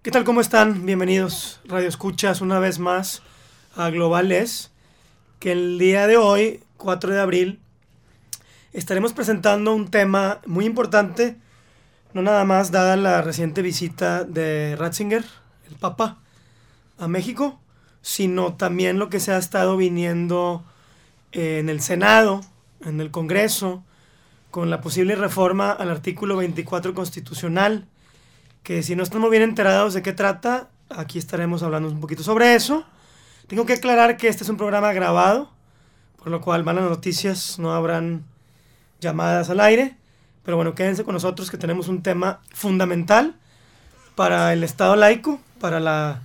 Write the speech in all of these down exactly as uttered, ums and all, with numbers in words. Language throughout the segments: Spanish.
¿Qué tal? ¿Cómo están? Bienvenidos, Radio Escuchas, una vez más a Globales, que el día de hoy, cuatro de abril, estaremos presentando un tema muy importante, no nada más dada la reciente visita de Ratzinger, el Papa, a México, sino también lo que se ha estado viniendo en el Senado, en el Congreso, con la posible reforma al artículo veinticuatro constitucional, que si no estamos bien enterados de qué trata, aquí estaremos hablando un poquito sobre eso. Tengo que aclarar que este es un programa grabado, por lo cual malas noticias, no habrán llamadas al aire, pero bueno, quédense con nosotros que tenemos un tema fundamental para el Estado laico, para la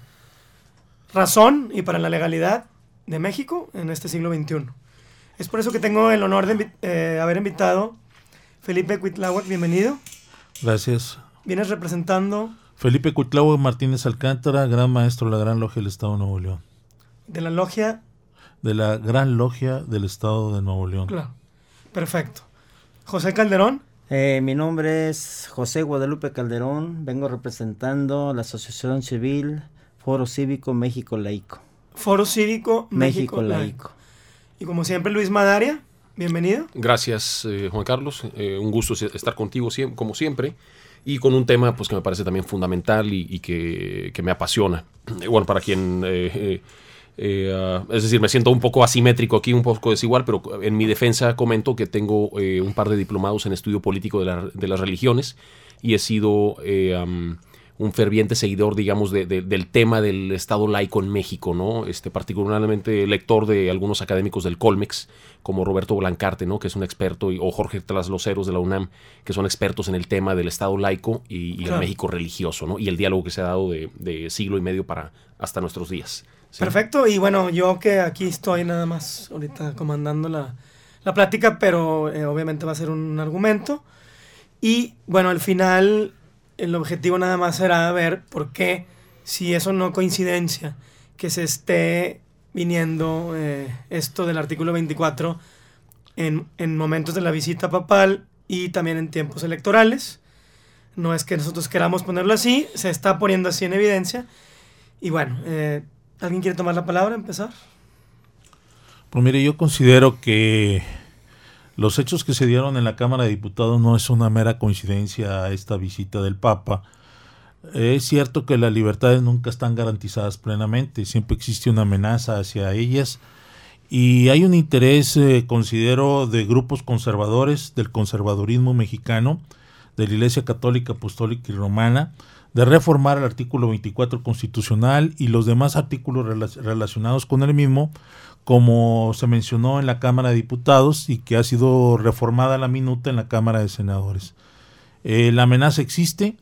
razón y para la legalidad de México en este siglo veintiuno. Es por eso que tengo el honor de invi- eh, haber invitado a Felipe Cuitláhuac, bienvenido. Gracias. Vienes representando... Felipe Cuitláhuac Martínez Alcántara, gran maestro de la Gran Logia del Estado de Nuevo León. De la logia... De la Gran Logia del Estado de Nuevo León. Claro, perfecto. José Calderón. Eh, mi nombre es José Guadalupe Calderón, vengo representando la Asociación Civil Foro Cívico México Laico. Foro Cívico México, México Laico. Laico. Y como siempre, Luis Madaria, bienvenido. Gracias, eh, Juan Carlos. Eh, un gusto estar contigo siem- como siempre. Y con un tema pues que me parece también fundamental y, y que, que me apasiona. Eh, bueno, para quien... Eh, eh, eh, uh, es decir, me siento un poco asimétrico aquí, un poco desigual, pero en mi defensa comento que tengo eh, un par de diplomados en estudio político de, la, de las religiones y he sido... Eh, um, un ferviente seguidor, digamos, de, de, del tema del Estado laico en México, ¿no? Este, particularmente lector de algunos académicos del Colmex, como Roberto Blancarte, ¿no? Que es un experto, y, o Jorge Trasloceros de la UNAM, que son expertos en el tema del Estado laico y, y claro. el México religioso, ¿no? Y el diálogo que se ha dado de, de siglo y medio para hasta nuestros días. ¿Sí? Perfecto, y bueno, yo que aquí estoy nada más ahorita comandando la, la plática, pero eh, obviamente va a ser un argumento. Y bueno, al final... el objetivo nada más será ver por qué, si eso no coincidencia, que se esté viniendo eh, esto del artículo veinticuatro en, en momentos de la visita papal y también en tiempos electorales. No es que nosotros queramos ponerlo así, se está poniendo así en evidencia. Y bueno, eh, ¿alguien quiere tomar la palabra, empezar? Pues mire, yo considero que los hechos que se dieron en la Cámara de Diputados no es una mera coincidencia a esta visita del Papa. Es cierto que las libertades nunca están garantizadas plenamente, siempre existe una amenaza hacia ellas y hay un interés, eh, considero, de grupos conservadores, del conservadurismo mexicano, de la Iglesia Católica, Apostólica y Romana, de reformar el artículo veinticuatro constitucional y los demás artículos rela- relacionados con el mismo, como se mencionó en la Cámara de Diputados y que ha sido reformada a la minuta en la Cámara de Senadores. Eh, la amenaza existe,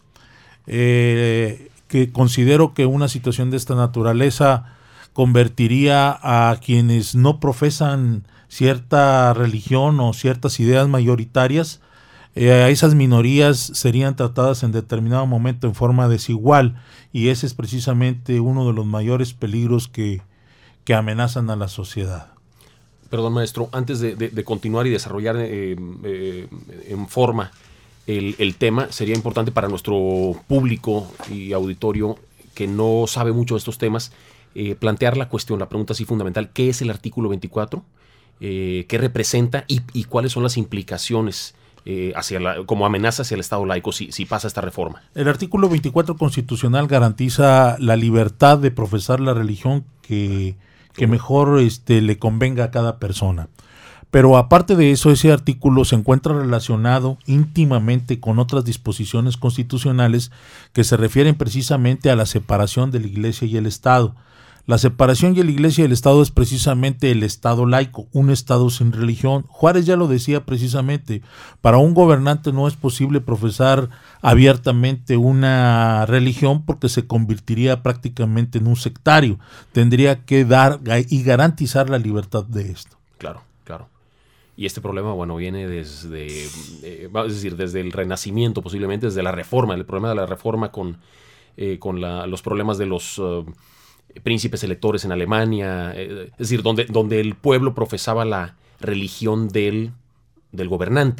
eh, que considero que una situación de esta naturaleza convertiría a quienes no profesan cierta religión o ciertas ideas mayoritarias, eh, a esas minorías serían tratadas en determinado momento en forma desigual y ese es precisamente uno de los mayores peligros que que amenazan a la sociedad. Perdón, maestro, antes de, de, de continuar y desarrollar eh, eh, en forma el, el tema, sería importante para nuestro público y auditorio que no sabe mucho de estos temas, eh, plantear la cuestión, la pregunta así fundamental, ¿qué es el artículo veinticuatro? Eh, ¿Qué representa y, y cuáles son las implicaciones eh, hacia la, como amenaza hacia el Estado laico si, si pasa esta reforma? El artículo veinticuatro constitucional garantiza la libertad de profesar la religión que que mejor este, le convenga a cada persona. Pero aparte de eso, ese artículo se encuentra relacionado íntimamente con otras disposiciones constitucionales que se refieren precisamente a la separación de la Iglesia y el Estado. La separación de la Iglesia y el Estado es precisamente el Estado laico, un Estado sin religión. Juárez ya lo decía precisamente, para un gobernante no es posible profesar abiertamente una religión porque se convertiría prácticamente en un sectario. Tendría que dar y garantizar la libertad de esto. Claro, claro. Y este problema, bueno, viene desde, eh, es decir, desde el Renacimiento posiblemente, desde la Reforma, el problema de la Reforma con, eh, con la, los problemas de los... Uh, príncipes electores en Alemania, eh, es decir, donde, donde el pueblo profesaba la religión del, del gobernante.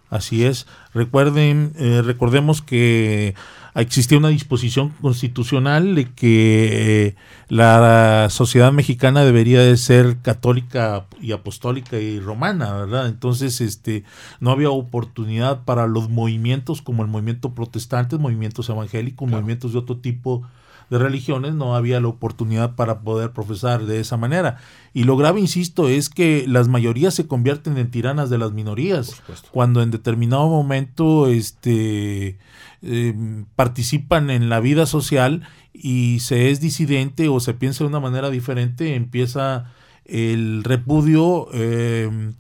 Así es. Recuerden, eh, recordemos que existía una disposición constitucional de que eh, la sociedad mexicana debería de ser católica y apostólica y romana, ¿verdad? Entonces, este, no había oportunidad para los movimientos como el movimiento protestante, movimientos evangélicos, claro. movimientos de otro tipo de religiones, no había la oportunidad para poder profesar de esa manera. Y lo grave, insisto, es que las mayorías se convierten en tiranas de las minorías, cuando en determinado momento este, eh, participan en la vida social y se es disidente o se piensa de una manera diferente, empieza el repudio, eh,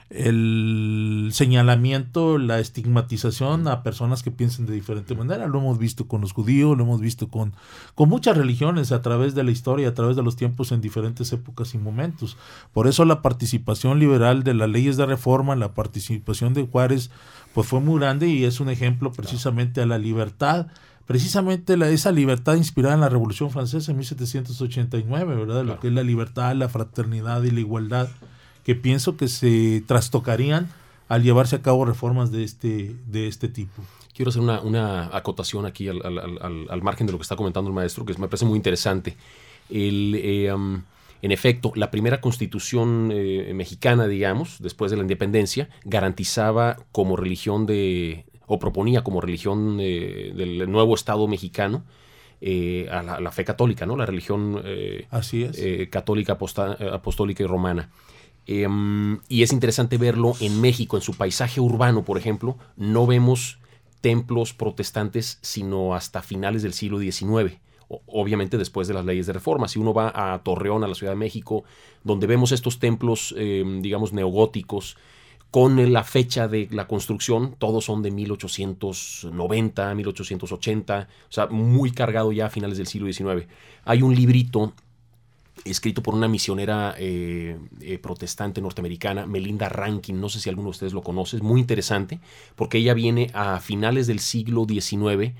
el señalamiento, la estigmatización a personas que piensen de diferente manera. Lo hemos visto con los judíos, lo hemos visto con, con muchas religiones a través de la historia, a través de los tiempos en diferentes épocas y momentos. Por eso la participación liberal de las leyes de reforma, la participación de Juárez, pues fue muy grande y es un ejemplo precisamente a la libertad, precisamente la, esa libertad inspirada en la Revolución Francesa en mil setecientos ochenta y nueve, ¿verdad? Claro. Lo que es la libertad, la fraternidad y la igualdad, que pienso que se trastocarían al llevarse a cabo reformas de este, de este tipo. Quiero hacer una, una acotación aquí al, al, al, al margen de lo que está comentando el maestro, que me parece muy interesante. El, eh, um, en efecto, la primera constitución eh, mexicana, digamos, después de la independencia, garantizaba como religión de, o proponía como religión eh, del nuevo Estado mexicano, eh, a, la, a la fe católica, ¿no? La religión eh, Así es. eh, católica, aposta, apostólica y romana. Eh, y es interesante verlo en México, en su paisaje urbano, por ejemplo, no vemos templos protestantes sino hasta finales del siglo diecinueve, o, obviamente después de las leyes de reforma. Si uno va a Torreón, a la Ciudad de México, donde vemos estos templos, eh, digamos, neogóticos, con la fecha de la construcción, todos son de mil ochocientos noventa, mil ochocientos ochenta, o sea, muy cargado ya a finales del siglo diecinueve. Hay un librito escrito por una misionera eh, eh, protestante norteamericana, Melinda Rankin, no sé si alguno de ustedes lo conoce, es muy interesante, porque ella viene a finales del siglo diecinueve,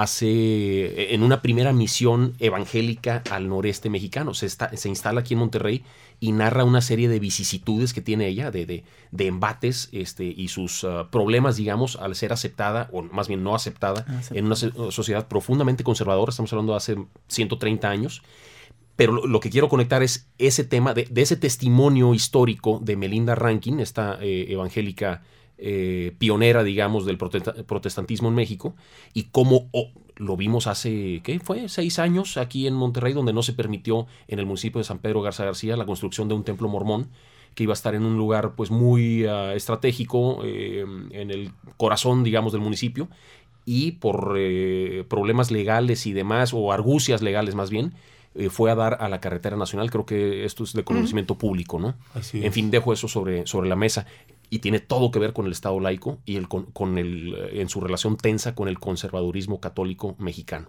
hace en una primera misión evangélica al noreste mexicano, se, está, se instala aquí en Monterrey y narra una serie de vicisitudes que tiene ella, de, de, de embates este, y sus uh, problemas, digamos, al ser aceptada, o más bien no aceptada, ah, en una sociedad profundamente conservadora, estamos hablando de hace ciento treinta años. Pero lo, lo que quiero conectar es ese tema, de, de ese testimonio histórico de Melinda Rankin, esta eh, evangélica eh, pionera, digamos, del protestantismo en México, y cómo oh, lo vimos hace, ¿qué fue? Seis años aquí en Monterrey, donde no se permitió en el municipio de San Pedro Garza García la construcción de un templo mormón, que iba a estar en un lugar pues muy uh, estratégico, eh, en el corazón, digamos, del municipio, y por eh, problemas legales y demás, o argucias legales más bien, Eh, fue a dar a la carretera nacional. Creo que esto es de conocimiento uh-huh. público, ¿no? Así es. En fin, dejo eso sobre, sobre la mesa. Y tiene todo que ver con el Estado laico y el, con, con el, en su relación tensa con el conservadurismo católico mexicano.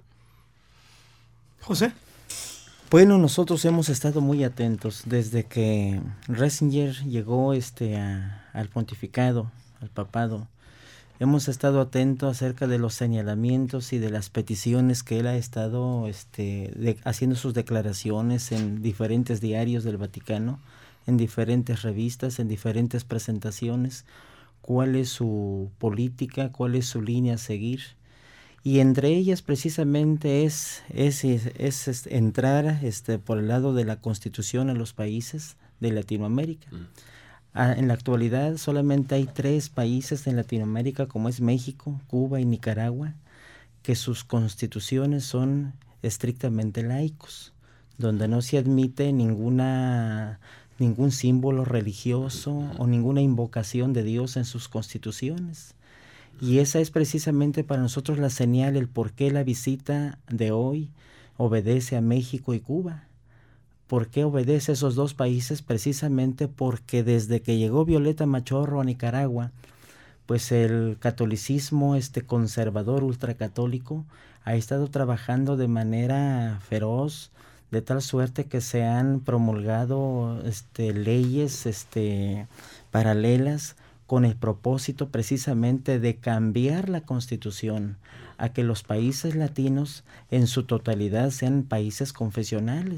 José. Bueno, nosotros hemos estado muy atentos desde que Ratzinger llegó este, a, al pontificado, al papado. Hemos estado atentos acerca de los señalamientos y de las peticiones que él ha estado este, de, haciendo sus declaraciones en diferentes diarios del Vaticano, en diferentes revistas, en diferentes presentaciones, cuál es su política, cuál es su línea a seguir. Y entre ellas precisamente es, es, es, es, es entrar este, por el lado de la Constitución en los países de Latinoamérica. Mm. En la actualidad solamente hay tres países en Latinoamérica, como es México, Cuba y Nicaragua, que sus constituciones son estrictamente laicos, donde no se admite ninguna, ningún símbolo religioso o ninguna invocación de Dios en sus constituciones. Y esa es precisamente para nosotros la señal, el por qué la visita de hoy obedece a México y Cuba. ¿Por qué obedece a esos dos países? Precisamente porque desde que llegó Violeta Machorro a Nicaragua, pues el catolicismo este conservador ultracatólico ha estado trabajando de manera feroz, de tal suerte que se han promulgado este, leyes este, paralelas con el propósito precisamente de cambiar la Constitución a que los países latinos en su totalidad sean países confesionales.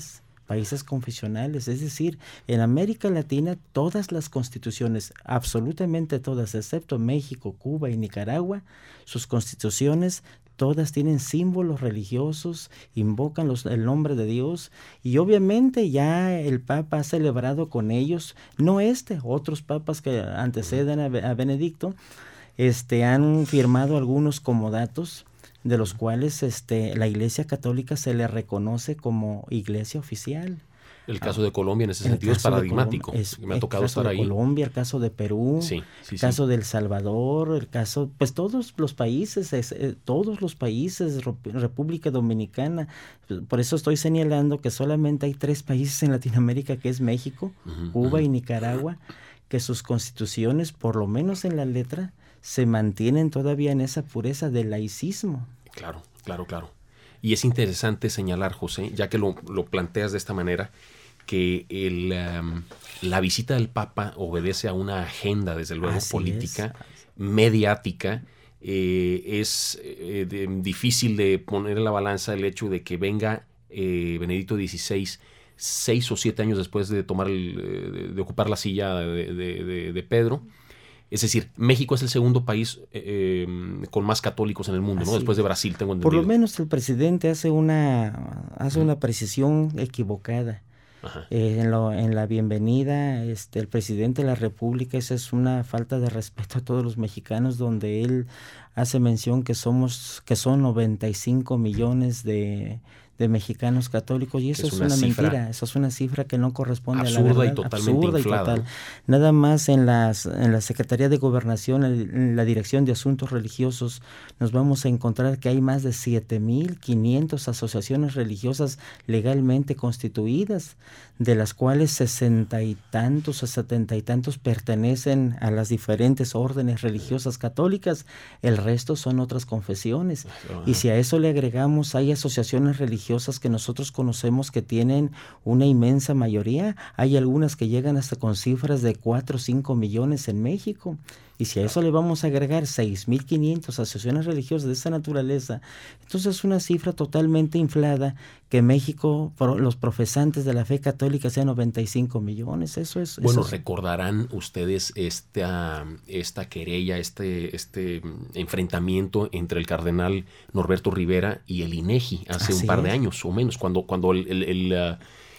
países confesionales. Es decir, en América Latina todas las constituciones, absolutamente todas, excepto México, Cuba y Nicaragua, sus constituciones todas tienen símbolos religiosos, invocan los, el nombre de Dios, y obviamente ya el Papa ha celebrado con ellos, no este, otros papas que anteceden a, a Benedicto, este, han firmado algunos comodatos, de los cuales este, la Iglesia Católica se le reconoce como iglesia oficial. El caso de Colombia en ese sentido es paradigmático. Es, me ha tocado estar ahí. El caso de Colombia, el caso de Perú, sí, sí, el caso sí. de El Salvador, el caso, pues todos los países, es, eh, todos los países, República Dominicana. Por eso estoy señalando que solamente hay tres países en Latinoamérica, que es México, uh-huh, Cuba uh-huh. y Nicaragua, que sus constituciones, por lo menos en la letra, se mantienen todavía en esa pureza del laicismo. Claro, claro, claro. Y es interesante señalar, José, ya que lo, lo planteas de esta manera, que el, um, la visita del Papa obedece a una agenda, desde luego, Así política, es. mediática. Eh, es eh, de, difícil de poner en la balanza el hecho de que venga eh, Benedicto dieciséis seis o siete años después de tomar el, de, de ocupar la silla de, de, de, de Pedro. Es decir, México es el segundo país eh, con más católicos en el mundo, Así ¿no? Después de Brasil, tengo entendido. Por lo menos el presidente hace una, hace una precisión equivocada. Eh, en, lo, en la bienvenida, este, el presidente de la República, esa es una falta de respeto a todos los mexicanos, donde él hace mención que somos, que son noventa y cinco millones de, de mexicanos católicos, y eso es, es una, una mentira, eso es una cifra que no corresponde a la verdad. Absurda y totalmente absurda inflada. Y total. Nada más en las en la Secretaría de Gobernación, en la Dirección de Asuntos Religiosos, nos vamos a encontrar que hay más de siete mil quinientas asociaciones religiosas legalmente constituidas, de las cuales sesenta y tantos o setenta y tantos pertenecen a las diferentes órdenes religiosas católicas, el resto son otras confesiones. Uh-huh. Y si a eso le agregamos, hay asociaciones religiosas que nosotros conocemos que tienen una inmensa mayoría, hay algunas que llegan hasta con cifras de cuatro o cinco millones en México. Y si a eso le vamos a agregar seis mil quinientas asociaciones religiosas de esa naturaleza, entonces es una cifra totalmente inflada, que México, los profesantes de la fe católica, sean noventa y cinco millones. Eso es. Bueno, eso es. recordarán ustedes esta, esta querella, este, este enfrentamiento entre el cardenal Norberto Rivera y el INEGI hace Así un par es. de años o menos, cuando, cuando el, el, el,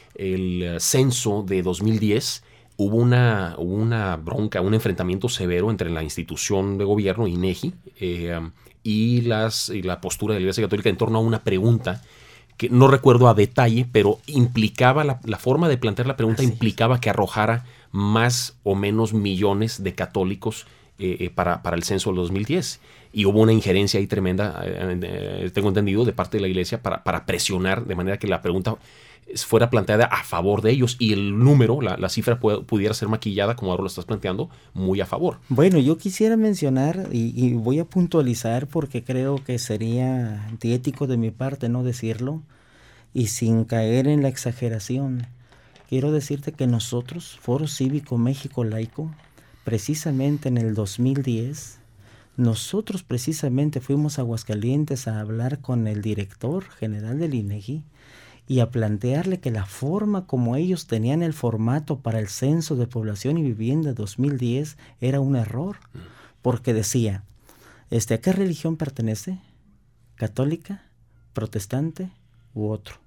el censo de dos mil diez... Hubo una, hubo una bronca, un enfrentamiento severo entre la institución de gobierno, INEGI, eh, y, las, y la postura de la Iglesia Católica en torno a una pregunta que no recuerdo a detalle, pero implicaba, la, la forma de plantear la pregunta Así implicaba es. que arrojara más o menos millones de católicos eh, eh, para, para el censo del dos mil diez. Y hubo una injerencia ahí tremenda, eh, eh, tengo entendido, de parte de la Iglesia para, para presionar, de manera que la pregunta fuera planteada a favor de ellos, y el número, la, la cifra pu- pudiera ser maquillada, como ahora lo estás planteando, muy a favor. Bueno, yo quisiera mencionar, y, y voy a puntualizar porque creo que sería antiético de mi parte no decirlo, y sin caer en la exageración. Quiero decirte que nosotros, Foro Cívico México Laico, precisamente en el dos mil diez, nosotros precisamente fuimos a Aguascalientes a hablar con el director general del INEGI, y a plantearle que la forma como ellos tenían el formato para el Censo de Población y Vivienda dos mil diez era un error, porque decía, este, ¿a qué religión pertenece? ¿Católica, protestante u otro?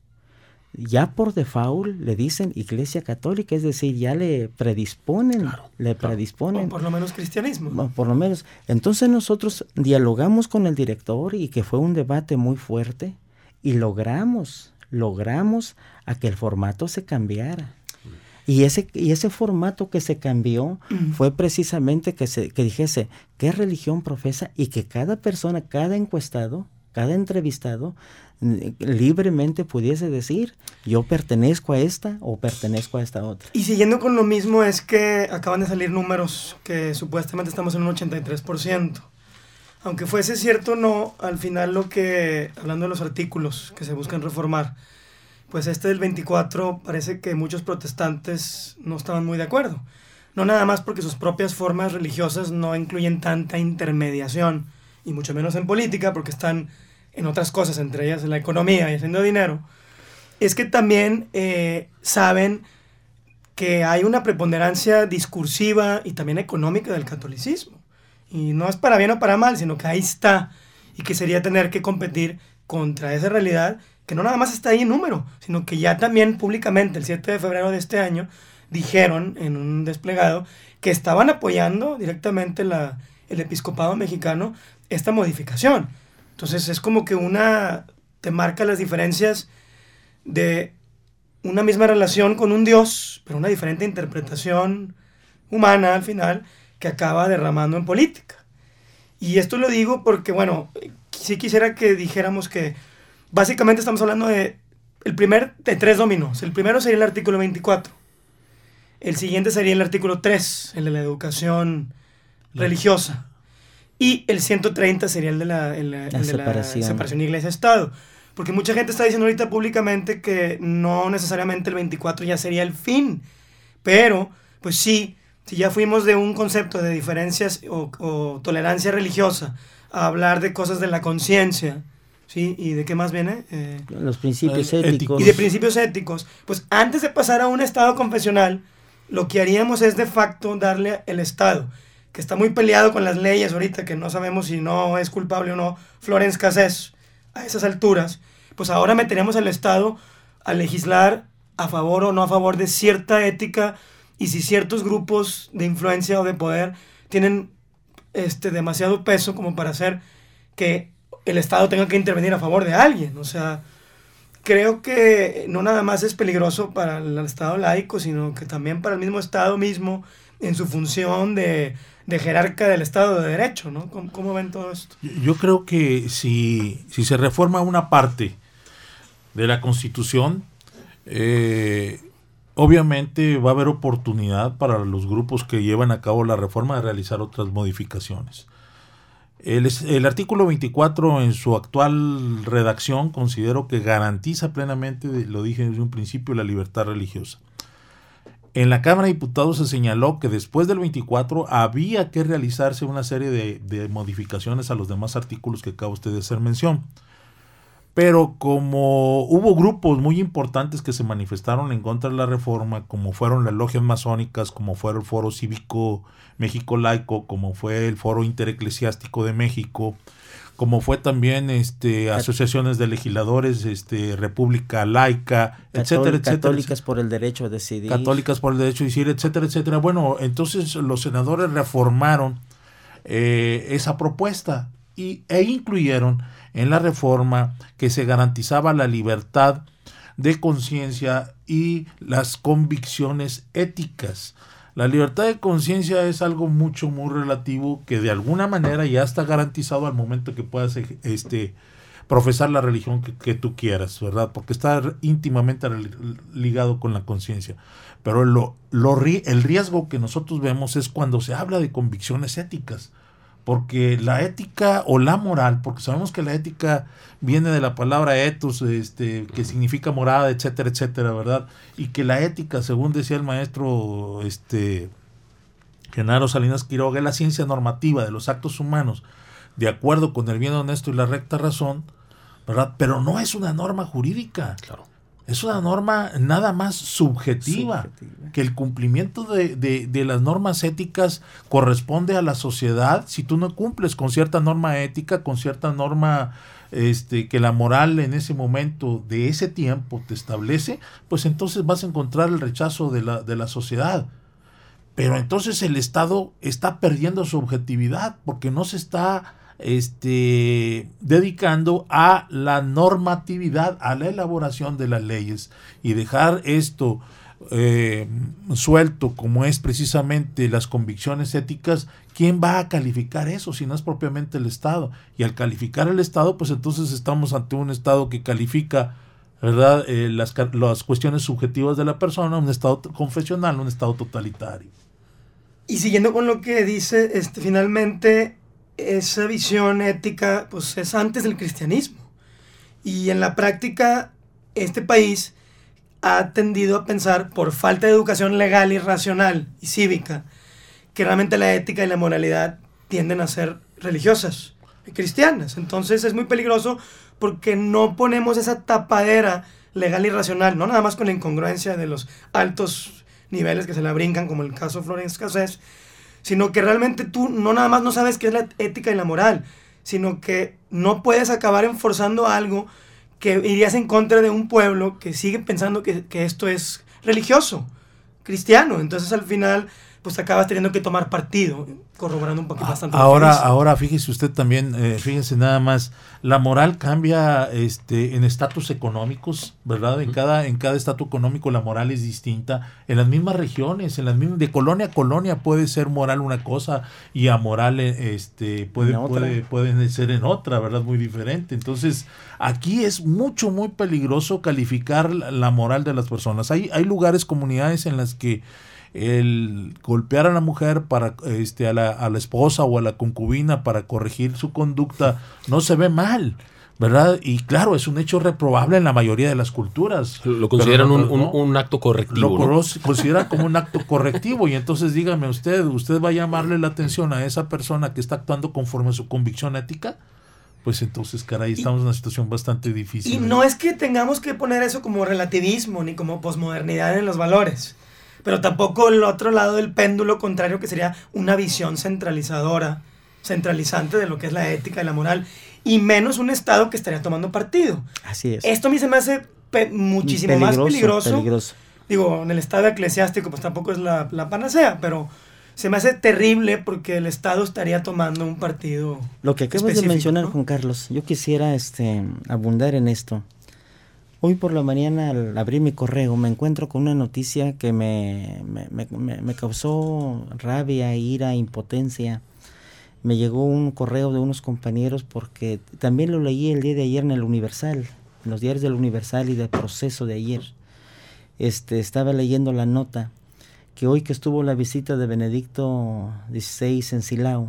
Ya por default le dicen Iglesia Católica, es decir, ya le predisponen, claro, le claro. predisponen. O por lo menos cristianismo. Por lo menos. Entonces nosotros dialogamos con el director, y que fue un debate muy fuerte, y logramos... logramos a que el formato se cambiara. Y ese, y ese formato que se cambió mm. fue precisamente que, se, que dijese qué religión profesa, y que cada persona, cada encuestado, cada entrevistado libremente pudiese decir, yo pertenezco a esta o pertenezco a esta otra. Y siguiendo con lo mismo, es que acaban de salir números que supuestamente estamos en un ochenta y tres por ciento. Aunque fuese cierto o no, al final lo que, hablando de los artículos que se buscan reformar, pues este del veinticuatro parece que muchos protestantes no estaban muy de acuerdo. No nada más porque sus propias formas religiosas no incluyen tanta intermediación, y mucho menos en política, porque están en otras cosas, entre ellas en la economía y haciendo dinero, es que también eh, saben que hay una preponderancia discursiva y también económica del catolicismo. Y no es para bien o para mal, sino que ahí está. Y que sería tener que competir contra esa realidad que no nada más está ahí en número, sino que ya también públicamente, el siete de febrero de este año, dijeron en un desplegado que estaban apoyando directamente la, el episcopado mexicano esta modificación. Entonces es como que una te marca las diferencias de una misma relación con un Dios, pero una diferente interpretación humana al final que acaba derramando en política. Y esto lo digo porque, bueno, sí quisiera que dijéramos que básicamente estamos hablando de el primer de tres dominos. El primero sería el artículo veinticuatro. El siguiente sería el artículo tres, el de la educación religiosa. Y el ciento treinta sería el de la, el, el la, de separación. la separación iglesia-estado. Porque mucha gente está diciendo ahorita públicamente que no necesariamente el veinticuatro ya sería el fin. Pero, pues sí, si ya fuimos de un concepto de diferencias o, o tolerancia religiosa a hablar de cosas de la conciencia, ¿sí? ¿Y de qué más viene? Eh, Los principios eh, éticos. y de principios éticos. Pues antes de pasar a un estado confesional, lo que haríamos es de facto darle el Estado, que está muy peleado con las leyes ahorita, que no sabemos si no es culpable o no Florence Cassés a esas alturas, pues ahora meteríamos al Estado a legislar a favor o no a favor de cierta ética, y si ciertos grupos de influencia o de poder tienen este, demasiado peso como para hacer que el Estado tenga que intervenir a favor de alguien. O sea, creo que no nada más es peligroso para el Estado laico, sino que también para el mismo Estado mismo en su función de, de jerarca del Estado de Derecho, ¿no? ¿Cómo, cómo ven todo esto? Yo creo que si, si se reforma una parte de la Constitución, eh, obviamente va a haber oportunidad para los grupos que llevan a cabo la reforma de realizar otras modificaciones. El, el artículo veinticuatro en su actual redacción considero que garantiza plenamente, lo dije desde un principio, la libertad religiosa. En la Cámara de Diputados se señaló que después del veinticuatro había que realizarse una serie de, de modificaciones a los demás artículos que acaba usted de hacer mención. Pero como hubo grupos muy importantes que se manifestaron en contra de la reforma, como fueron las logias masónicas, como fue el Foro Cívico México Laico, como fue el Foro Intereclesiástico de México, como fue también este asociaciones de legisladores, este República Laica, Catól- etcétera, etcétera. Católicas por el derecho a decidir. Católicas por el derecho a decidir, etcétera, etcétera. Bueno, entonces los senadores reformaron eh, esa propuesta y, e incluyeron en la reforma que se garantizaba la libertad de conciencia y las convicciones éticas. La libertad de conciencia es algo mucho, muy relativo que de alguna manera ya está garantizado al momento que puedas este, profesar la religión que, que tú quieras, ¿verdad? Porque está íntimamente ligado con la conciencia. Pero lo, lo, el riesgo que nosotros vemos es cuando se habla de convicciones éticas. Porque la ética o la moral, porque sabemos que la ética viene de la palabra ethos, este, que significa morada, etcétera, etcétera, ¿verdad? Y que la ética, según decía el maestro este, Genaro Salinas Quiroga, es la ciencia normativa de los actos humanos, de acuerdo con el bien honesto y la recta razón, ¿verdad? Pero no es una norma jurídica. Claro. Es una norma nada más subjetiva, subjetiva. Que el cumplimiento de, de, de las normas éticas corresponde a la sociedad. Si tú no cumples con cierta norma ética, con cierta norma este, que la moral en ese momento de ese tiempo te establece, pues entonces vas a encontrar el rechazo de la, de la sociedad. Pero entonces el Estado está perdiendo su objetividad porque no se está Este, dedicando a la normatividad, a la elaboración de las leyes, y dejar esto eh, suelto como es precisamente las convicciones éticas. ¿Quién va a calificar eso si no es propiamente el Estado? Y al calificar el Estado, pues entonces estamos ante un Estado que califica, ¿verdad?, eh, las, las cuestiones subjetivas de la persona, un Estado confesional, un Estado totalitario. Y siguiendo con lo que dice, este, finalmente esa visión ética pues es antes del cristianismo, y en la práctica este país ha tendido a pensar, por falta de educación legal y racional y cívica, que realmente la ética y la moralidad tienden a ser religiosas y cristianas. Entonces es muy peligroso porque no ponemos esa tapadera legal y racional, no nada más con la incongruencia de los altos niveles que se la brincan, como el caso Florence Cassés, sino que realmente tú no nada más no sabes qué es la ética y la moral, sino que no puedes acabar enforzando algo que irías en contra de un pueblo que sigue pensando que, que esto es religioso, cristiano. Entonces al final pues acabas teniendo que tomar partido, corroborando un poquito bastante. Ahora, ahora fíjese usted también, eh, fíjense nada más, la moral cambia este, en estatus económicos, ¿verdad? En cada, en cada estatus económico la moral es distinta. En las mismas regiones, en las mismas, de colonia a colonia puede ser moral una cosa y amoral este, puede, puede, pueden ser en otra, ¿verdad? Muy diferente. Entonces, aquí es mucho, muy peligroso calificar la, la moral de las personas. Hay, hay lugares, comunidades en las que el golpear a la mujer para este a la, a la esposa o a la concubina para corregir su conducta no se ve mal, ¿verdad? Y claro, es un hecho reprobable en la mayoría de las culturas. Lo consideran no, un, no, un, un acto correctivo, Lo ¿no? consideran como un acto correctivo y entonces dígame usted, ¿usted va a llamarle la atención a esa persona que está actuando conforme a su convicción ética? Pues entonces, caray, estamos y, en una situación bastante difícil. Y no es que tengamos que poner eso como relativismo ni como posmodernidad en los valores, pero tampoco el otro lado del péndulo contrario, que sería una visión centralizadora, centralizante de lo que es la ética y la moral, y menos un Estado que estaría tomando partido. Así es. Esto a mí se me hace pe- muchísimo peligroso, más peligroso. peligroso. Digo, en el Estado eclesiástico pues tampoco es la, la panacea, pero se me hace terrible porque el Estado estaría tomando un partido. Lo que acabas de mencionar, ¿no? Juan Carlos, yo quisiera este, abundar en esto. Hoy por la mañana, al abrir mi correo, me encuentro con una noticia que me, me, me, me causó rabia, ira, impotencia. Me llegó un correo de unos compañeros porque también lo leí el día de ayer en el Universal, en los diarios del Universal y del Proceso de ayer. Este, estaba leyendo la nota que hoy que estuvo la visita de Benedicto dieciséis en Silao,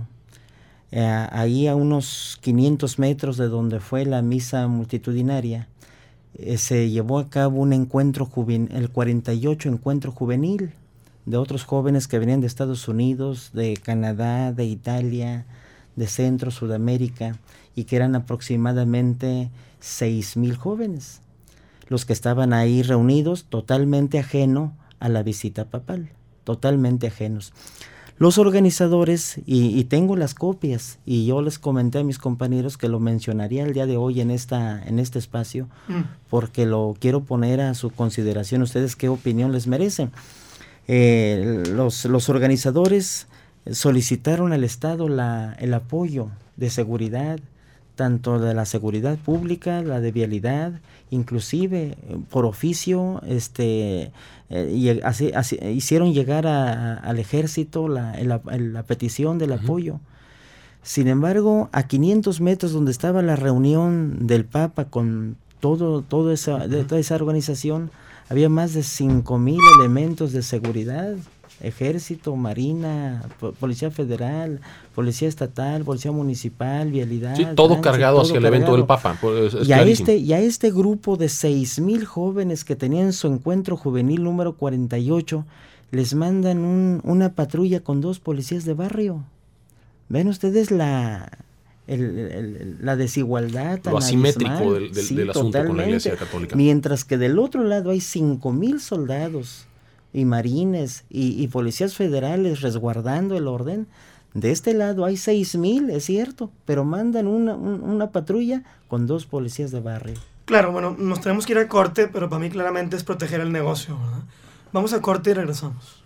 eh, ahí a unos quinientos metros de donde fue la misa multitudinaria, Eh, se llevó a cabo un encuentro juvenil, el cuarenta y ocho encuentro juvenil de otros jóvenes que venían de Estados Unidos, de Canadá, de Italia, de Centro, Sudamérica, y que eran aproximadamente seis mil jóvenes, los que estaban ahí reunidos, totalmente ajeno a la visita papal, totalmente ajenos. Los organizadores, y, y tengo las copias, y yo les comenté a mis compañeros que lo mencionaría el día de hoy en esta en este espacio, mm. porque lo quiero poner a su consideración, ustedes qué opinión les merecen. Eh, los, los organizadores solicitaron al Estado la, el apoyo de seguridad, tanto de la seguridad pública, la de vialidad, inclusive por oficio, este, eh, y así, así, hicieron llegar a, a, al ejército la, la, la petición del uh-huh. apoyo. Sin embargo, a quinientos metros donde estaba la reunión del Papa con todo, todo esa, uh-huh. de, toda esa organización, había más de cinco mil elementos de seguridad. Ejército, Marina, po- Policía Federal, Policía Estatal, Policía Municipal, Vialidad. Sí, todo trance, cargado todo hacia cargado. el evento del Papa. Pues es y, a clarísimo. este, y a este grupo de seis mil jóvenes que tenían su encuentro juvenil número cuarenta y ocho, les mandan un, una patrulla con dos policías de barrio. ¿Ven ustedes la... El, el, la desigualdad tan lo asimétrico abismal? del, del, Sí, del asunto totalmente. con la Iglesia Católica. Mientras que del otro lado hay cinco mil soldados y marines y, y policías federales resguardando el orden. De este lado hay seis mil, es cierto, pero mandan una, un, una patrulla con dos policías de barrio. Claro, bueno, nos tenemos que ir a corte, pero para mí claramente es proteger el negocio, ¿verdad? Vamos a corte y regresamos.